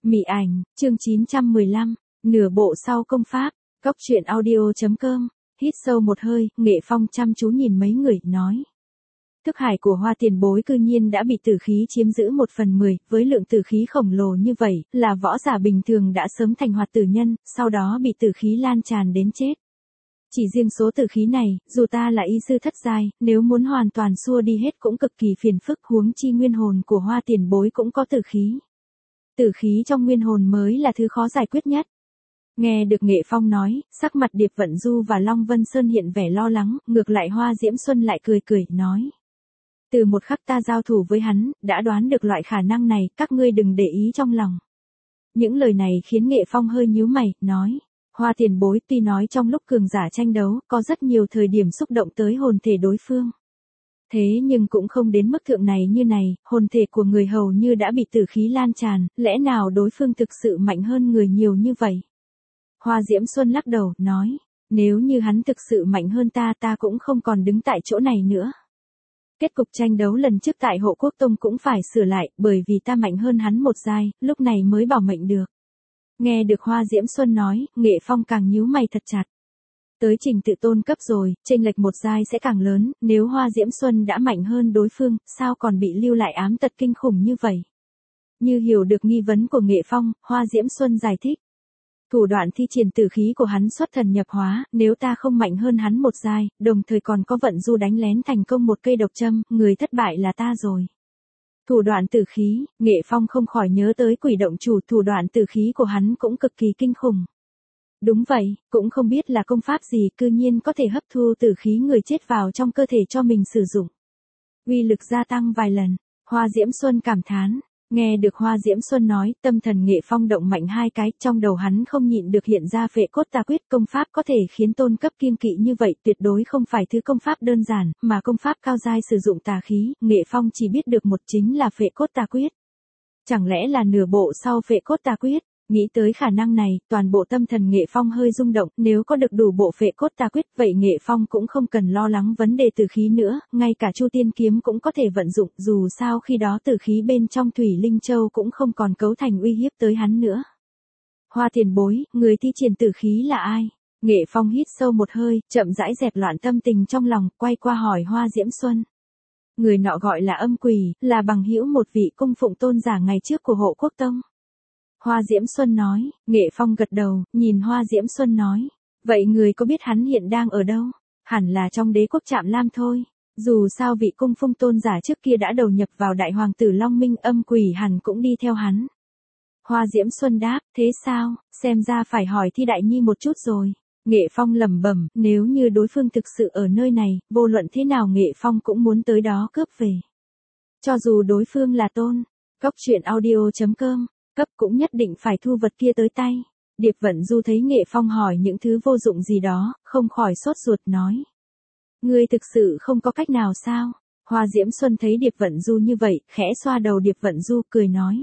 Mị ảnh, chương 915, nửa bộ sau công pháp, Cóc truyện audio.com, hít sâu một hơi, Nghệ Phong chăm chú nhìn mấy người, nói. Thức hải của Hoa tiền bối cư nhiên đã bị tử khí chiếm giữ 1/10, với lượng tử khí khổng lồ như vậy, là võ giả bình thường đã sớm thành hoạt tử nhân, sau đó bị tử khí lan tràn đến chết. Chỉ riêng số tử khí này, dù ta là y sư thất giai, nếu muốn hoàn toàn xua đi hết cũng cực kỳ phiền phức, huống chi nguyên hồn của Hoa tiền bối cũng có tử khí. Tử khí trong nguyên hồn mới là thứ khó giải quyết nhất. Nghe được Nghệ Phong nói, sắc mặt Điệp Vận Du và Long Vân Sơn hiện vẻ lo lắng, ngược lại Hoa Diễm Xuân lại cười cười, nói. Từ một khắc ta giao thủ với hắn, đã đoán được loại khả năng này, các ngươi đừng để ý trong lòng. Những lời này khiến Nghệ Phong hơi nhíu mày, nói. Hoa tiền bối tuy nói trong lúc cường giả tranh đấu, có rất nhiều thời điểm xúc động tới hồn thể đối phương. Thế nhưng cũng không đến mức thượng này như này, hồn thể của người hầu như đã bị tử khí lan tràn, lẽ nào đối phương thực sự mạnh hơn người nhiều như vậy? Hoa Diễm Xuân lắc đầu, nói, nếu như hắn thực sự mạnh hơn ta cũng không còn đứng tại chỗ này nữa. Kết cục tranh đấu lần trước tại Hộ Quốc Tông cũng phải sửa lại, bởi vì ta mạnh hơn hắn một giai, lúc này mới bảo mệnh được. Nghe được Hoa Diễm Xuân nói, Nghệ Phong càng nhíu mày thật chặt. Tới trình tự tôn cấp rồi, chênh lệch một giai sẽ càng lớn, nếu Hoa Diễm Xuân đã mạnh hơn đối phương, sao còn bị lưu lại ám tật kinh khủng như vậy? Như hiểu được nghi vấn của Nghệ Phong, Hoa Diễm Xuân giải thích. Thủ đoạn thi triển tử khí của hắn xuất thần nhập hóa, nếu ta không mạnh hơn hắn một giai, đồng thời còn có vận du đánh lén thành công một cây độc châm, người thất bại là ta rồi. Thủ đoạn tử khí, Nghệ Phong không khỏi nhớ tới Quỷ Động Chủ, thủ đoạn tử khí của hắn cũng cực kỳ kinh khủng. Đúng vậy, cũng không biết là công pháp gì cư nhiên có thể hấp thu tử khí người chết vào trong cơ thể cho mình sử dụng. Uy lực gia tăng vài lần, Hoa Diễm Xuân cảm thán. Nghe được Hoa Diễm Xuân nói, tâm thần Nghệ Phong động mạnh hai cái, trong đầu hắn không nhịn được hiện ra Phệ Cốt Tà Quyết, công pháp có thể khiến tôn cấp kiêng kỵ như vậy, tuyệt đối không phải thứ công pháp đơn giản, mà công pháp cao giai sử dụng tà khí, Nghệ Phong chỉ biết được một chính là Phệ Cốt Tà Quyết. Chẳng lẽ là nửa bộ sau Phệ Cốt Tà Quyết? Nghĩ tới khả năng này, toàn bộ tâm thần Nghệ Phong hơi rung động, nếu có được đủ bộ Phệ Cốt Tà Quyết, vậy Nghệ Phong cũng không cần lo lắng vấn đề tử khí nữa, ngay cả Chu Tiên Kiếm cũng có thể vận dụng, dù sao khi đó tử khí bên trong Thủy Linh Châu cũng không còn cấu thành uy hiếp tới hắn nữa. Hoa tiền bối, người thi triển tử khí là ai? Nghệ Phong hít sâu một hơi, chậm rãi dẹp loạn tâm tình trong lòng, quay qua hỏi Hoa Diễm Xuân. Người nọ gọi là Âm Quỷ, là bằng hữu một vị cung phụng tôn giả ngày trước của Hộ Quốc Tông. Hoa Diễm Xuân nói, Nghệ Phong gật đầu, nhìn Hoa Diễm Xuân nói, vậy người có biết hắn hiện đang ở đâu? Hẳn là trong Đế quốc Trạm Lam thôi. Dù sao vị cung phụng tôn giả trước kia đã đầu nhập vào đại hoàng tử Long Minh, Âm Quỷ hẳn cũng đi theo hắn. Hoa Diễm Xuân đáp, thế sao, xem ra phải hỏi Thi Đại Nhi một chút rồi. Nghệ Phong lẩm bẩm, nếu như đối phương thực sự ở nơi này, vô luận thế nào Nghệ Phong cũng muốn tới đó cướp về. Cho dù đối phương là tôn, Cóc truyện audio.com, cấp cũng nhất định phải thu vật kia tới tay. Điệp Vận Du thấy Nghệ Phong hỏi những thứ vô dụng gì đó, không khỏi sốt ruột nói. Ngươi thực sự không có cách nào sao? Hoa Diễm Xuân thấy Điệp Vận Du như vậy, khẽ xoa đầu Điệp Vận Du, cười nói.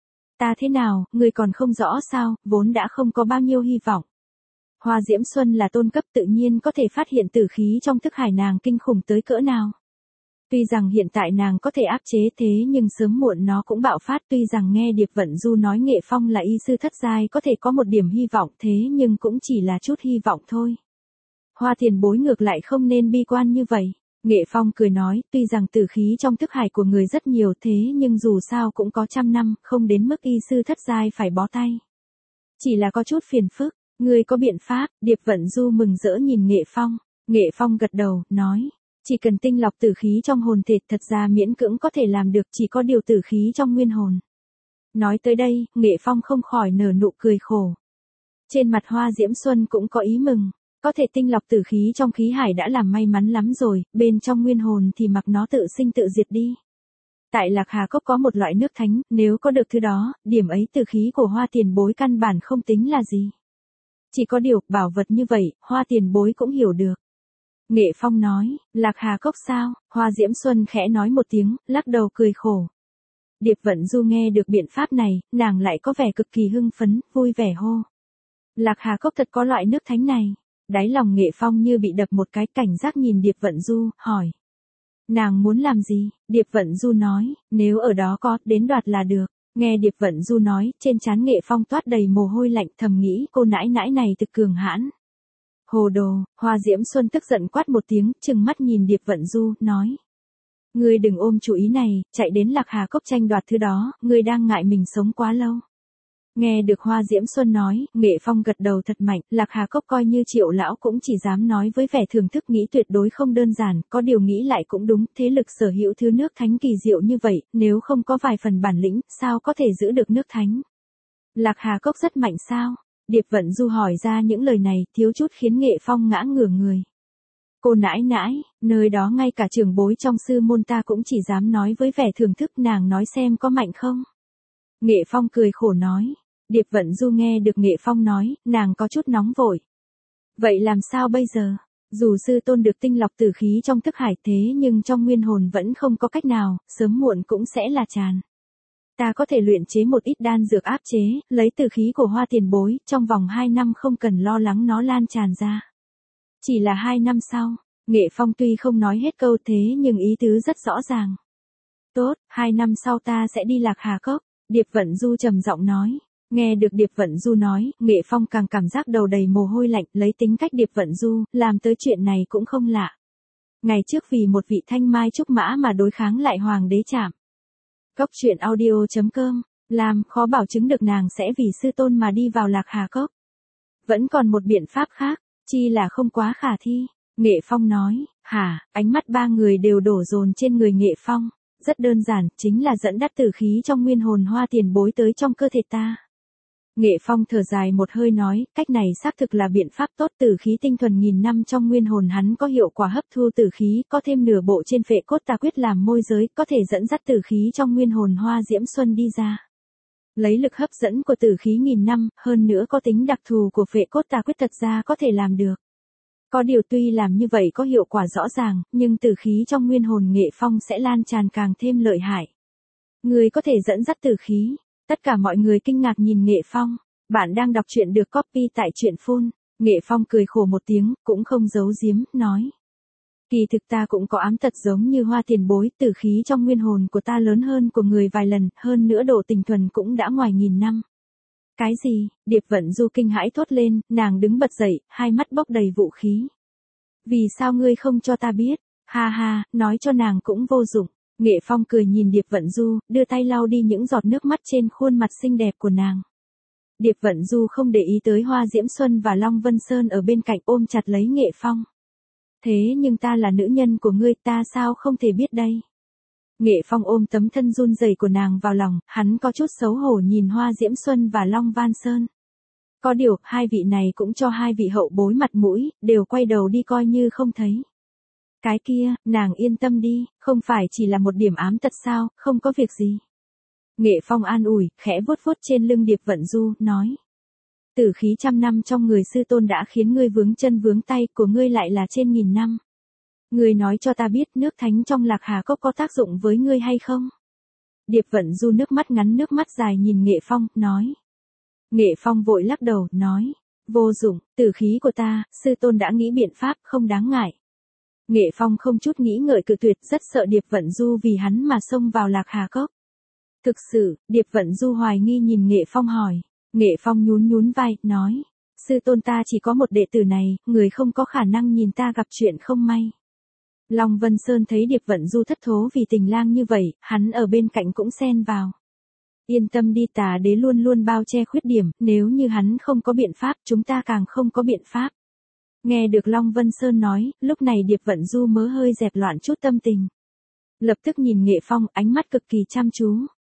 Ta thế nào, ngươi còn không rõ sao, vốn đã không có bao nhiêu hy vọng. Hoa Diễm Xuân là tôn cấp tự nhiên có thể phát hiện tử khí trong thức hải nàng kinh khủng tới cỡ nào. Tuy rằng hiện tại nàng có thể áp chế thế nhưng sớm muộn nó cũng bạo phát, tuy rằng nghe Điệp Vận Du nói Nghệ Phong là y sư thất giai có thể có một điểm hy vọng thế nhưng cũng chỉ là chút hy vọng thôi. Hoa tiền bối ngược lại không nên bi quan như vậy. Nghệ Phong cười nói, tuy rằng tử khí trong thức hải của người rất nhiều thế nhưng dù sao cũng có 100 năm, không đến mức y sư thất giai phải bó tay. Chỉ là có chút phiền phức, ngươi có biện pháp? Điệp Vận Du mừng rỡ nhìn Nghệ Phong. Nghệ Phong gật đầu, nói. Chỉ cần tinh lọc tử khí trong hồn thể thật ra miễn cưỡng có thể làm được, chỉ có điều tử khí trong nguyên hồn. Nói tới đây, Nghệ Phong không khỏi nở nụ cười khổ. Trên mặt Hoa Diễm Xuân cũng có ý mừng, có thể tinh lọc tử khí trong khí hải đã làm may mắn lắm rồi, bên trong nguyên hồn thì mặc nó tự sinh tự diệt đi. Tại Lạc Hà Cốc có một loại nước thánh, nếu có được thứ đó, điểm ấy tử khí của Hoa tiền bối căn bản không tính là gì. Chỉ có điều, bảo vật như vậy, Hoa tiền bối cũng hiểu được. Nghệ Phong nói, Lạc Hà Cốc sao? Hoa Diễm Xuân khẽ nói một tiếng, lắc đầu cười khổ. Điệp Vận Du nghe được biện pháp này, nàng lại có vẻ cực kỳ hưng phấn, vui vẻ hô. Lạc Hà Cốc thật có loại nước thánh này. Đáy lòng Nghệ Phong như bị đập một cái, cảnh giác nhìn Điệp Vận Du, hỏi. Nàng muốn làm gì? Điệp Vận Du nói, nếu ở đó có, đến đoạt là được. Nghe Điệp Vận Du nói, trên trán Nghệ Phong toát đầy mồ hôi lạnh, thầm nghĩ cô nãi nãi này thực cường hãn. Hồ đồ, Hoa Diễm Xuân tức giận quát một tiếng, trừng mắt nhìn Điệp Vận Du, nói. Ngươi đừng ôm chủ ý này, chạy đến Lạc Hà Cốc tranh đoạt thứ đó, ngươi đang ngại mình sống quá lâu. Nghe được Hoa Diễm Xuân nói, Nghệ Phong gật đầu thật mạnh, Lạc Hà Cốc coi như Triệu lão cũng chỉ dám nói với vẻ thưởng thức, nghĩ tuyệt đối không đơn giản, có điều nghĩ lại cũng đúng, thế lực sở hữu thứ nước thánh kỳ diệu như vậy, nếu không có vài phần bản lĩnh, sao có thể giữ được nước thánh? Lạc Hà Cốc rất mạnh sao? Điệp Vận Du hỏi ra những lời này, thiếu chút khiến Nghệ Phong ngã ngửa người. Cô nãi nãi, nơi đó ngay cả trưởng bối trong sư môn ta cũng chỉ dám nói với vẻ thưởng thức, nàng nói xem có mạnh không? Nghệ Phong cười khổ nói. Điệp Vận Du nghe được Nghệ Phong nói, nàng có chút nóng vội. Vậy làm sao bây giờ? Dù sư tôn được tinh lọc tử khí trong thức hải thế nhưng trong nguyên hồn vẫn không có cách nào, sớm muộn cũng sẽ là tràn. Ta có thể luyện chế một ít đan dược áp chế, lấy tử khí của Hoa tiền bối, trong vòng 2 năm không cần lo lắng nó lan tràn ra. Chỉ là 2 năm sau, Nghệ Phong tuy không nói hết câu thế nhưng ý tứ rất rõ ràng. Tốt, 2 năm sau ta sẽ đi Lạc Hà Cốc, Điệp Vận Du trầm giọng nói. Nghe được Điệp Vận Du nói, Nghệ Phong càng cảm giác đầu đầy mồ hôi lạnh, lấy tính cách Điệp Vận Du, làm tới chuyện này cũng không lạ. Ngày trước vì một vị thanh mai trúc mã mà đối kháng lại hoàng đế Trảm. Cốc truyện audio.com, làm khó bảo chứng được nàng sẽ vì sư tôn mà đi vào Lạc Hà Cốc. Vẫn còn một biện pháp khác, chi là không quá khả thi. Nghệ Phong nói, hả, ánh mắt ba người đều đổ dồn trên người Nghệ Phong. Rất đơn giản, chính là dẫn dắt tử khí trong nguyên hồn Hoa tiền bối tới trong cơ thể ta. Nghệ Phong thở dài một hơi nói, cách này xác thực là biện pháp tốt, tử khí tinh thuần nghìn năm trong nguyên hồn hắn có hiệu quả hấp thu tử khí, có thêm nửa bộ trên phệ cốt tà quyết làm môi giới, có thể dẫn dắt tử khí trong nguyên hồn Hoa Diễm Xuân đi ra. Lấy lực hấp dẫn của tử khí nghìn năm, hơn nữa có tính đặc thù của phệ cốt tà quyết thật ra có thể làm được. Có điều tuy làm như vậy có hiệu quả rõ ràng, nhưng tử khí trong nguyên hồn Nghệ Phong sẽ lan tràn càng thêm lợi hại. Người có thể dẫn dắt tử khí. Tất cả mọi người kinh ngạc nhìn Nghệ Phong. Bạn đang đọc truyện được copy tại truyện phun. Nghệ Phong cười khổ một tiếng, cũng không giấu giếm, nói. Kỳ thực ta cũng có ám tật giống như Hoa tiền bối, tử khí trong nguyên hồn của ta lớn hơn của người vài lần, hơn nữa độ tình thuần cũng đã ngoài nghìn năm. Cái gì? Điệp Vận Du kinh hãi thốt lên, nàng đứng bật dậy, hai mắt bốc đầy vũ khí. Vì sao ngươi không cho ta biết? Ha ha, nói cho nàng cũng vô dụng. Nghệ Phong cười nhìn Điệp Vận Du, đưa tay lau đi những giọt nước mắt trên khuôn mặt xinh đẹp của nàng. Điệp Vận Du không để ý tới Hoa Diễm Xuân và Long Vân Sơn ở bên cạnh, ôm chặt lấy Nghệ Phong. Thế nhưng ta là nữ nhân của ngươi, ta sao không thể biết đây? Nghệ Phong ôm tấm thân run rẩy của nàng vào lòng, hắn có chút xấu hổ nhìn Hoa Diễm Xuân và Long Vân Sơn. Có điều, hai vị này cũng cho hai vị hậu bối mặt mũi, đều quay đầu đi coi như không thấy. Cái kia, nàng yên tâm đi, không phải chỉ là một điểm ám tật sao, không có việc gì. Nghệ Phong an ủi, khẽ vuốt vuốt trên lưng Điệp Vận Du, nói. Tử khí trăm năm trong người sư tôn đã khiến ngươi vướng chân vướng tay, của ngươi lại là trên nghìn năm. Ngươi nói cho ta biết nước thánh trong Lạc Hà Cốc có tác dụng với ngươi hay không? Điệp Vận Du nước mắt ngắn nước mắt dài nhìn Nghệ Phong, nói. Nghệ Phong vội lắc đầu, nói. Vô dụng, tử khí của ta, sư tôn đã nghĩ biện pháp, không đáng ngại. Nghệ Phong không chút nghĩ ngợi cự tuyệt, rất sợ Điệp Vận Du vì hắn mà xông vào Lạc Hà Cốc. Thực sự, Điệp Vận Du hoài nghi nhìn Nghệ Phong hỏi. Nghệ Phong nhún nhún vai, nói. Sư tôn ta chỉ có một đệ tử này, người không có khả năng nhìn ta gặp chuyện không may. Long Vân Sơn thấy Điệp Vận Du thất thố vì tình lang như vậy, hắn ở bên cạnh cũng xen vào. Yên tâm đi, tà đế luôn luôn bao che khuyết điểm, nếu như hắn không có biện pháp, chúng ta càng không có biện pháp. Nghe được Long Vân Sơn nói, lúc này Điệp Vận Du mớ hơi dẹp loạn chút tâm tình. Lập tức nhìn Nghệ Phong, ánh mắt cực kỳ chăm chú.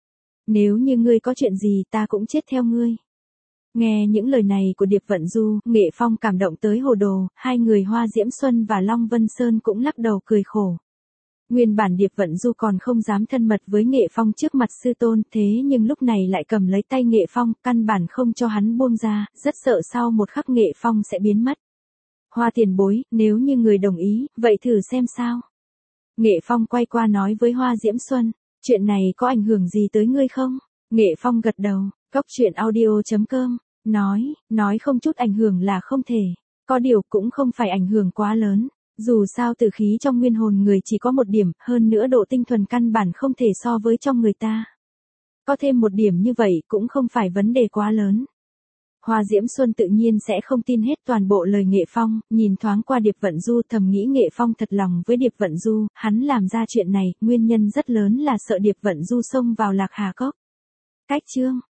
Nếu như ngươi có chuyện gì ta cũng chết theo ngươi. Nghe những lời này của Điệp Vận Du, Nghệ Phong cảm động tới hồ đồ, hai người Hoa Diễm Xuân và Long Vân Sơn cũng lắc đầu cười khổ. Nguyên bản Điệp Vận Du còn không dám thân mật với Nghệ Phong trước mặt sư tôn, thế nhưng lúc này lại cầm lấy tay Nghệ Phong, căn bản không cho hắn buông ra, rất sợ sau một khắc Nghệ Phong sẽ biến mất. Hoa tiền bối, nếu như người đồng ý, vậy thử xem sao. Nghệ Phong quay qua nói với Hoa Diễm Xuân, chuyện này có ảnh hưởng gì tới ngươi không? Nghệ Phong gật đầu, cốc truyện audio.com, nói không chút ảnh hưởng là không thể, có điều cũng không phải ảnh hưởng quá lớn. Dù sao tử khí trong nguyên hồn người chỉ có một điểm, hơn nữa độ tinh thuần căn bản không thể so với trong người ta. Có thêm một điểm như vậy cũng không phải vấn đề quá lớn. Hoa Diễm Xuân tự nhiên sẽ không tin hết toàn bộ lời Nghệ Phong, nhìn thoáng qua Điệp Vận Du thầm nghĩ Nghệ Phong thật lòng với Điệp Vận Du, hắn làm ra chuyện này, nguyên nhân rất lớn là sợ Điệp Vận Du xông vào Lạc Hà Cốc. Cách chương